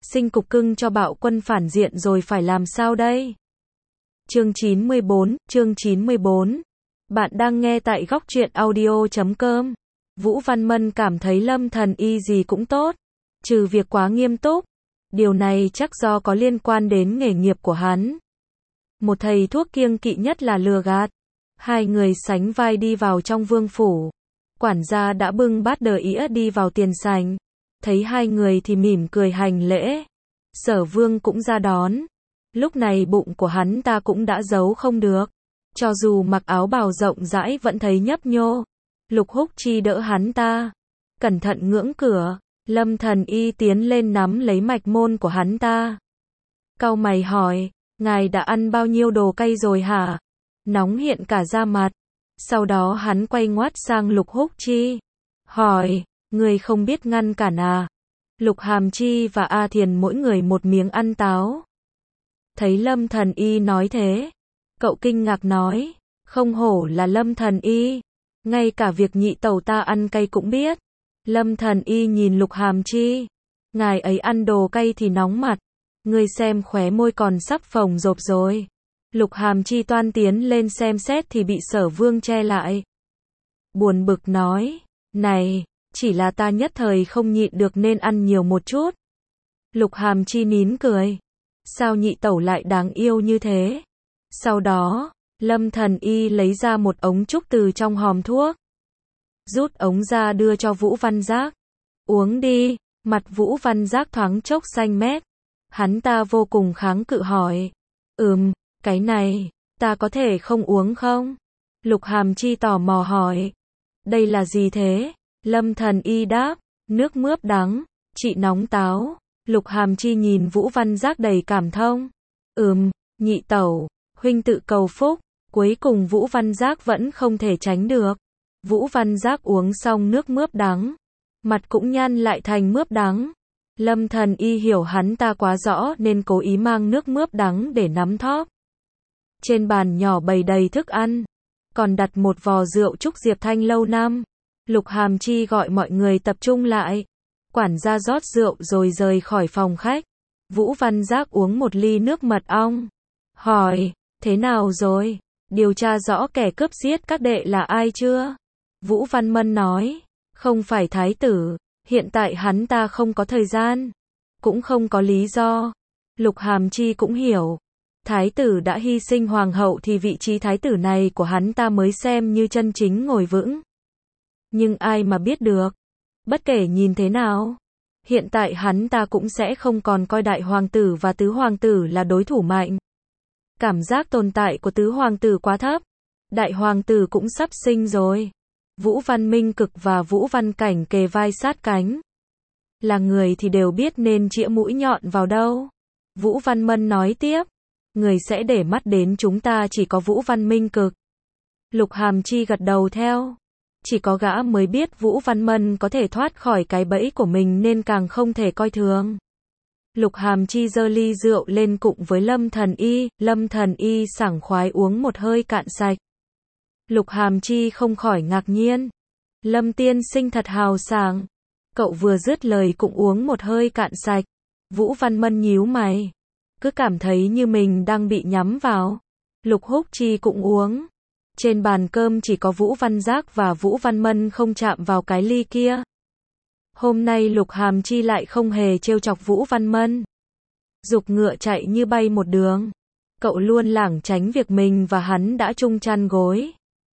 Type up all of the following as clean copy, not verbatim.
sinh cục cưng cho bạo quân phản diện rồi phải làm sao đây? Chương 94. Bạn đang nghe tại góc truyện audio.com. Vũ Văn Mân cảm thấy Lâm Thần Y gì cũng tốt, trừ việc quá nghiêm túc. Điều này chắc do có liên quan đến nghề nghiệp của hắn. Một thầy thuốc kiêng kỵ nhất là lừa gạt. Hai người sánh vai đi vào trong vương phủ. Quản gia đã bưng bát đờ ĩa đi vào tiền sảnh. Thấy hai người thì mỉm cười hành lễ. Sở Vương cũng ra đón. Lúc này bụng của hắn ta cũng đã giấu không được. Cho dù mặc áo bào rộng rãi vẫn thấy nhấp nhô. Lục Húc Chi đỡ hắn ta. Cẩn thận ngưỡng cửa. Lâm Thần Y tiến lên nắm lấy mạch môn của hắn ta. Cau mày hỏi, ngài đã ăn bao nhiêu đồ cay rồi hả? Nóng hiện cả da mặt. Sau đó hắn quay ngoắt sang Lục Húc Chi. Hỏi, người không biết ngăn cản à? Lục Hàm Chi và A Thiền mỗi người một miếng ăn táo. Thấy Lâm Thần Y nói thế, cậu kinh ngạc nói, không hổ là Lâm Thần Y. Ngay cả việc nhị tẩu ta ăn cay cũng biết. Lâm Thần Y nhìn Lục Hàm Chi. Ngài ấy ăn đồ cay thì nóng mặt. Ngươi xem khóe môi còn sắp phồng rộp rồi. Lục Hàm Chi toan tiến lên xem xét thì bị Sở Vương che lại. Buồn bực nói, này, chỉ là ta nhất thời không nhịn được nên ăn nhiều một chút. Lục Hàm Chi nín cười. Sao nhị tẩu lại đáng yêu như thế? Sau đó, Lâm Thần Y lấy ra một ống trúc từ trong hòm thuốc. Rút ống ra đưa cho Vũ Văn Giác. Uống đi. Mặt Vũ Văn Giác thoáng chốc xanh mét. Hắn ta vô cùng kháng cự hỏi. Cái này, ta có thể không uống không? Lục Hàm Chi tò mò hỏi. Đây là gì thế? Lâm Thần Y đáp. Nước mướp đắng, trị nóng táo. Lục Hàm Chi nhìn Vũ Văn Giác đầy cảm thông. Nhị tẩu, huynh tự cầu phúc. Cuối cùng Vũ Văn Giác vẫn không thể tránh được. Vũ Văn Giác uống xong nước mướp đắng. Mặt cũng nhăn lại thành mướp đắng. Lâm Thần Y hiểu hắn ta quá rõ nên cố ý mang nước mướp đắng để nắm thóp. Trên bàn nhỏ bày đầy thức ăn. Còn đặt một vò rượu trúc Diệp Thanh lâu năm. Lục Hàm Chi gọi mọi người tập trung lại. Quản gia rót rượu rồi rời khỏi phòng khách. Vũ Văn Giác uống một ly nước mật ong. Hỏi, thế nào rồi? Điều tra rõ kẻ cướp giết các đệ là ai chưa? Vũ Văn Mân nói, không phải thái tử, hiện tại hắn ta không có thời gian, cũng không có lý do. Lục Hàm Chi cũng hiểu, thái tử đã hy sinh hoàng hậu thì vị trí thái tử này của hắn ta mới xem như chân chính ngồi vững. Nhưng ai mà biết được, bất kể nhìn thế nào, hiện tại hắn ta cũng sẽ không còn coi đại hoàng tử và tứ hoàng tử là đối thủ mạnh. Cảm giác tồn tại của tứ hoàng tử quá thấp, đại hoàng tử cũng sắp sinh rồi. Vũ Văn Minh Cực và Vũ Văn Cảnh kề vai sát cánh. Là người thì đều biết nên chĩa mũi nhọn vào đâu. Vũ Văn Mân nói tiếp. Người sẽ để mắt đến chúng ta chỉ có Vũ Văn Minh Cực. Lục Hàm Chi gật đầu theo. Chỉ có gã mới biết Vũ Văn Mân có thể thoát khỏi cái bẫy của mình nên càng không thể coi thường. Lục Hàm Chi giơ ly rượu lên cụng với Lâm Thần Y. Lâm Thần Y sảng khoái uống một hơi cạn sạch. Lục Hàm Chi không khỏi ngạc nhiên. Lâm tiên sinh thật hào sảng. Cậu vừa dứt lời cũng uống một hơi cạn sạch. Vũ Văn Mân nhíu mày. Cứ cảm thấy như mình đang bị nhắm vào. Lục Húc Chi cũng uống. Trên bàn cơm chỉ có Vũ Văn Giác và Vũ Văn Mân không chạm vào cái ly kia. Hôm nay Lục Hàm Chi lại không hề trêu chọc Vũ Văn Mân. Giục ngựa chạy như bay một đường. Cậu luôn lảng tránh việc mình và hắn đã chung chăn gối.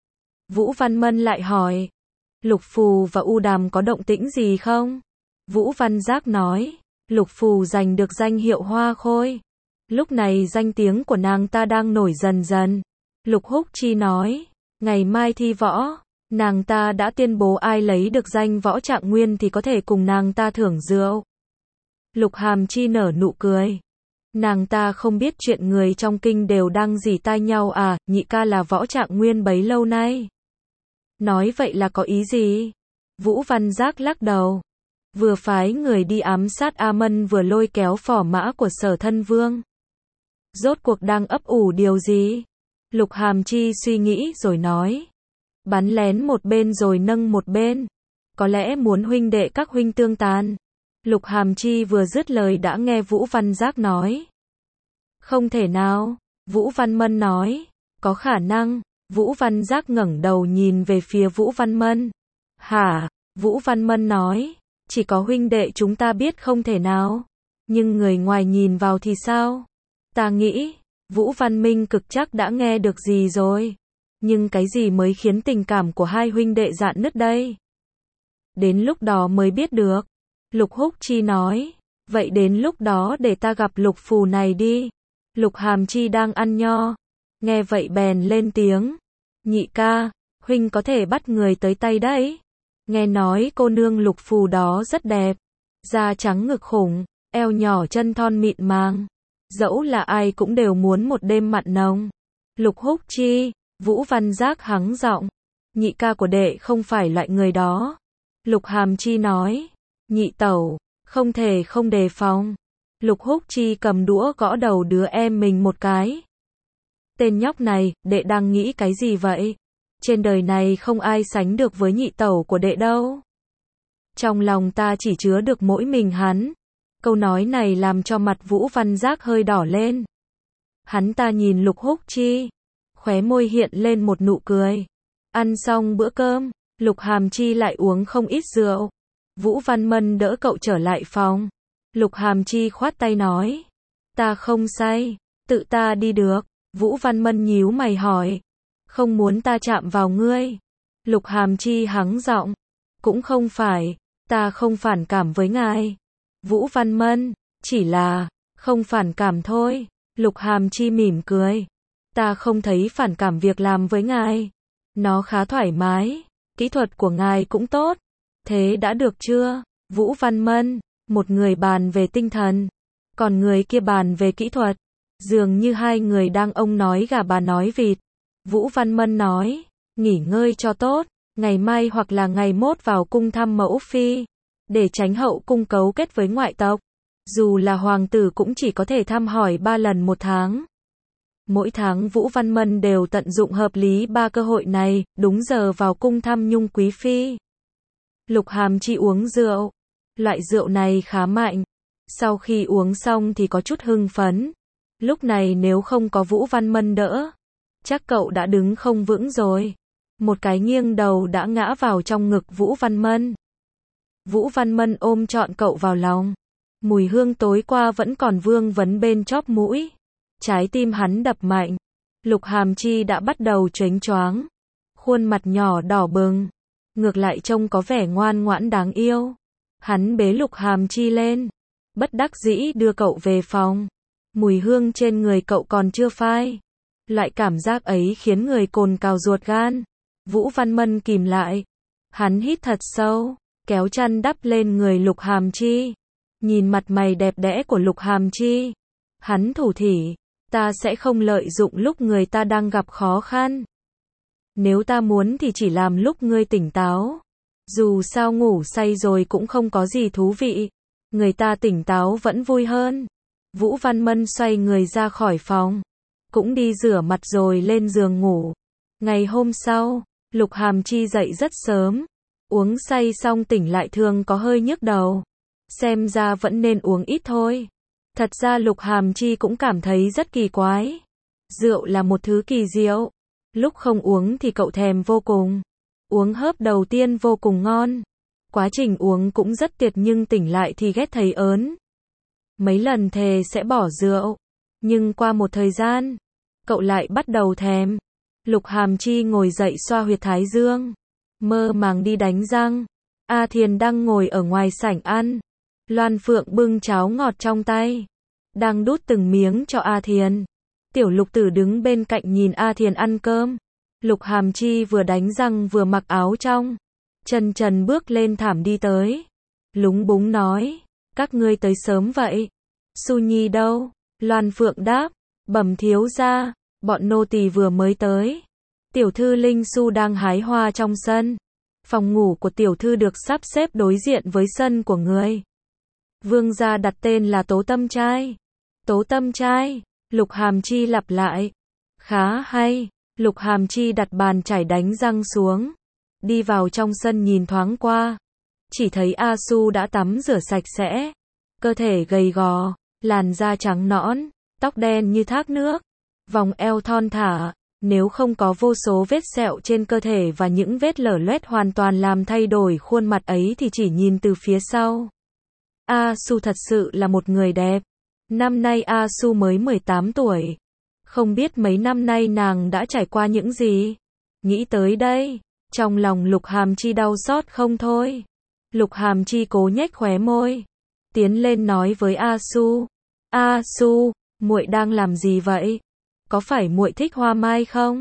Vũ Văn Mân lại hỏi. Lục Phù và U Đàm có động tĩnh gì không? Vũ Văn Giác nói. Lục Phù giành được danh hiệu Hoa Khôi. Lúc này danh tiếng của nàng ta đang nổi dần dần. Lục Húc Chi nói. Ngày mai thi võ. Nàng ta đã tuyên bố ai lấy được danh võ trạng nguyên thì có thể cùng nàng ta thưởng rượu. Lục Hàm Chi nở nụ cười. Nàng ta không biết chuyện người trong kinh đều đang rỉ tai nhau à, nhị ca là võ trạng nguyên bấy lâu nay. Nói vậy là có ý gì? Vũ Văn Giác lắc đầu. Vừa phái người đi ám sát A Mân vừa lôi kéo phò mã của Sở Thân Vương. Rốt cuộc đang ấp ủ điều gì? Lục Hàm Chi suy nghĩ rồi nói. Bắn lén một bên rồi nâng một bên. Có lẽ muốn huynh đệ các huynh tương tàn. Lục Hàm Chi vừa dứt lời đã nghe Vũ Văn Giác nói. Không thể nào, Vũ Văn Mân nói. Có khả năng, Vũ Văn Giác ngẩng đầu nhìn về phía Vũ Văn Mân. Hả? Vũ Văn Mân nói. Chỉ có huynh đệ chúng ta biết không thể nào. Nhưng người ngoài nhìn vào thì sao? Ta nghĩ, Vũ Văn Minh cực chắc đã nghe được gì rồi. Nhưng cái gì mới khiến tình cảm của hai huynh đệ rạn nứt đây? Đến lúc đó mới biết được. Lục Húc Chi nói. Vậy đến lúc đó để ta gặp Lục Phù này đi. Lục Hàm Chi đang ăn nho. Nghe vậy bèn lên tiếng. Nhị ca, huynh có thể bắt người tới tay đấy. Nghe nói cô nương Lục Phù đó rất đẹp. Da trắng ngực khủng, eo nhỏ chân thon mịn màng. Dẫu là ai cũng đều muốn một đêm mặn nồng. Lục Húc Chi, Vũ Văn Giác hắng giọng. Nhị ca của đệ không phải loại người đó. Lục Hàm Chi nói. Nhị tẩu, không thể không đề phòng. Lục Húc Chi cầm đũa gõ đầu đứa em mình một cái. Tên nhóc này, đệ đang nghĩ cái gì vậy? Trên đời này không ai sánh được với nhị tẩu của đệ đâu. Trong lòng ta chỉ chứa được mỗi mình hắn. Câu nói này làm cho mặt Vũ Văn Giác hơi đỏ lên. Hắn ta nhìn Lục Húc Chi, khóe môi hiện lên một nụ cười. Ăn xong bữa cơm, Lục Hàm Chi lại uống không ít rượu. Vũ Văn Mân đỡ cậu trở lại phòng. Lục Hàm Chi khoát tay nói. Ta không say, tự ta đi được. Vũ Văn Mân nhíu mày hỏi. Không muốn ta chạm vào ngươi. Lục Hàm Chi hắng giọng. Cũng không phải, ta không phản cảm với ngài. Vũ Văn Mân, chỉ là, không phản cảm thôi. Lục Hàm Chi mỉm cười. Ta không thấy phản cảm việc làm với ngài. Nó khá thoải mái, kỹ thuật của ngài cũng tốt. Thế đã được chưa? Vũ Văn Mân, một người bàn về tinh thần, còn người kia bàn về kỹ thuật. Dường như hai người đang ông nói gà bà nói vịt. Vũ Văn Mân nói, nghỉ ngơi cho tốt, ngày mai hoặc là ngày mốt vào cung thăm mẫu phi, để tránh hậu cung cấu kết với ngoại tộc. Dù là hoàng tử cũng chỉ có thể thăm hỏi 3 lần một tháng. Mỗi tháng Vũ Văn Mân đều tận dụng hợp lý 3 cơ hội này, đúng giờ vào cung thăm Nhung quý phi. Lục Hàm Chi uống rượu. Loại rượu này khá mạnh. Sau khi uống xong thì có chút hưng phấn. Lúc này nếu không có Vũ Văn Mân đỡ, chắc cậu đã đứng không vững rồi. Một cái nghiêng đầu đã ngã vào trong ngực Vũ Văn Mân. Vũ Văn Mân ôm trọn cậu vào lòng. Mùi hương tối qua vẫn còn vương vấn bên chóp mũi. Trái tim hắn đập mạnh. Lục Hàm Chi đã bắt đầu choáng choáng. Khuôn mặt nhỏ đỏ bừng. Ngược lại trông có vẻ ngoan ngoãn đáng yêu. Hắn bế Lục Hàm Chi lên. Bất đắc dĩ đưa cậu về phòng. Mùi hương trên người cậu còn chưa phai. Loại cảm giác ấy khiến người cồn cào ruột gan. Vũ Văn Mân kìm lại. Hắn hít thật sâu, kéo chăn đắp lên người Lục Hàm Chi. Nhìn mặt mày đẹp đẽ của Lục Hàm Chi. Hắn thủ thỉ. Ta sẽ không lợi dụng lúc người ta đang gặp khó khăn. Nếu ta muốn thì chỉ làm lúc ngươi tỉnh táo. Dù sao ngủ say rồi cũng không có gì thú vị. Người ta tỉnh táo vẫn vui hơn. Vũ Văn Mân xoay người ra khỏi phòng. Cũng đi rửa mặt rồi lên giường ngủ. Ngày hôm sau, Lục Hàm Chi dậy rất sớm. Uống say xong tỉnh lại thường có hơi nhức đầu. Xem ra vẫn nên uống ít thôi. Thật ra Lục Hàm Chi cũng cảm thấy rất kỳ quái. Rượu là một thứ kỳ diệu. Lúc không uống thì cậu thèm vô cùng. Uống hớp đầu tiên vô cùng ngon. Quá trình uống cũng rất tuyệt nhưng tỉnh lại thì ghét thấy ớn. Mấy lần thề sẽ bỏ rượu. Nhưng qua một thời gian, cậu lại bắt đầu thèm. Lục Hàm Chi ngồi dậy xoa huyệt thái dương. Mơ màng đi đánh răng. A Thiền đang ngồi ở ngoài sảnh ăn. Loan Phượng bưng cháo ngọt trong tay. Đang đút từng miếng cho A Thiền. Tiểu Lục Tử đứng bên cạnh nhìn A Thiền ăn cơm. Lục Hàm Chi vừa đánh răng vừa mặc áo trong. Chân trần bước lên thảm đi tới. Lúng búng nói. Các ngươi tới sớm vậy. Su Nhi đâu? Loan Phượng đáp. Bẩm thiếu gia, bọn nô tỳ vừa mới tới. Tiểu thư Linh Su đang hái hoa trong sân. Phòng ngủ của tiểu thư được sắp xếp đối diện với sân của người. Vương gia đặt tên là Tố Tâm Trai. Tố Tâm Trai, Lục Hàm Chi lặp lại. Khá hay. Lục Hàm Chi đặt bàn chải đánh răng xuống. Đi vào trong sân nhìn thoáng qua. chỉ thấy A Su đã tắm rửa sạch sẽ, cơ thể gầy gò, làn da trắng nõn, tóc đen như thác nước, vòng eo thon thả, nếu không có vô số vết sẹo trên cơ thể và những vết lở loét hoàn toàn làm thay đổi khuôn mặt ấy thì chỉ nhìn từ phía sau. A Su thật sự là một người đẹp. Năm nay A Su mới 18 tuổi. Không biết mấy năm nay nàng đã trải qua những gì. Nghĩ tới đây, trong lòng Lục Hàm Chi đau xót không thôi. Lục Hàm Chi cố nhếch khóe môi, tiến lên nói với A Su. A Su, muội đang làm gì vậy? Có phải muội thích hoa mai không?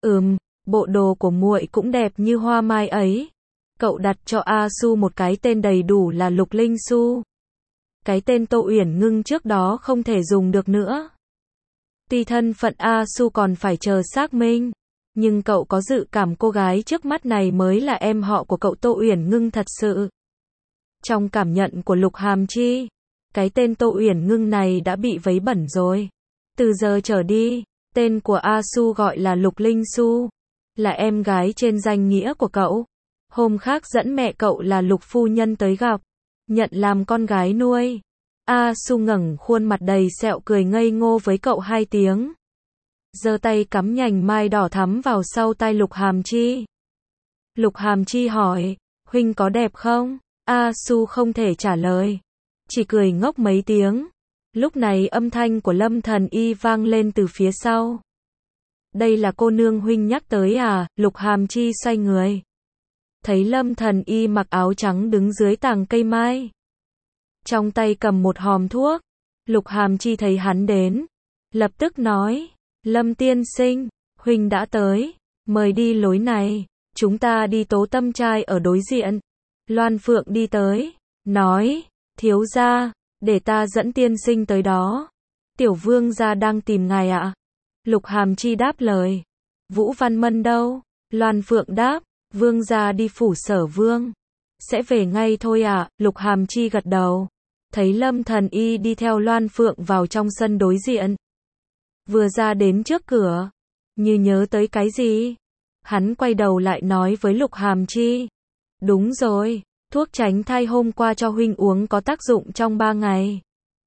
Bộ đồ của muội cũng đẹp như hoa mai ấy. Cậu đặt cho A Su một cái tên đầy đủ là Lục Linh Su. Cái tên Tô Uyển Ngưng trước đó không thể dùng được nữa. Tuy thân phận A Su còn phải chờ xác minh, nhưng cậu có dự cảm cô gái trước mắt này mới là em họ của cậu Tô Uyển Ngưng thật sự. Trong cảm nhận của Lục Hàm Chi, cái tên Tô Uyển Ngưng này đã bị vấy bẩn rồi. Từ giờ trở đi, tên của A Su gọi là Lục Linh Su, là em gái trên danh nghĩa của cậu. Hôm khác dẫn mẹ cậu là Lục phu nhân tới gặp, nhận làm con gái nuôi. A Su ngẩng khuôn mặt đầy sẹo cười ngây ngô với cậu 2 tiếng. Giơ tay cắm nhành mai đỏ thắm vào sau tai Lục Hàm Chi. Lục Hàm Chi hỏi, huynh có đẹp không? A Su không thể trả lời, chỉ cười ngốc mấy tiếng. Lúc này âm thanh của Lâm Thần Y vang lên từ phía sau. Đây là cô nương huynh nhắc tới à? Lục Hàm Chi xoay người, thấy Lâm Thần Y mặc áo trắng đứng dưới tàng cây mai, trong tay cầm một hòm thuốc. Lục Hàm Chi thấy hắn đến, lập tức nói, Lâm tiên sinh, huynh đã tới, mời đi lối này, chúng ta đi Tố Tâm trai ở đối diện. Loan Phượng đi tới, nói, thiếu gia, để ta dẫn tiên sinh tới đó. Tiểu vương gia đang tìm ngài ạ. Lục Hàm Chi đáp lời. Vũ Văn Mân đâu? Loan Phượng đáp, vương gia đi phủ Sở Vương, sẽ về ngay thôi ạ. Lục Hàm Chi gật đầu, thấy Lâm Thần Y đi theo Loan Phượng vào trong sân đối diện. Vừa ra đến trước cửa, như nhớ tới cái gì, hắn quay đầu lại nói với Lục Hàm Chi, đúng rồi, thuốc tránh thai hôm qua cho huynh uống có tác dụng trong 3 ngày.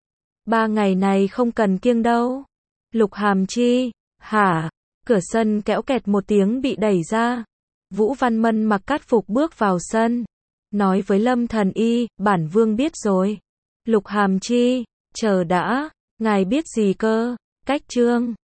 3 ngày này không cần kiêng đâu. Lục Hàm Chi, hả? Cửa sân kéo kẹt một tiếng bị đẩy ra. Vũ Văn Mân mặc cát phục bước vào sân, nói với Lâm Thần Y, bản vương biết rồi. Lục Hàm Chi, chờ đã, ngài biết gì cơ? Cách chương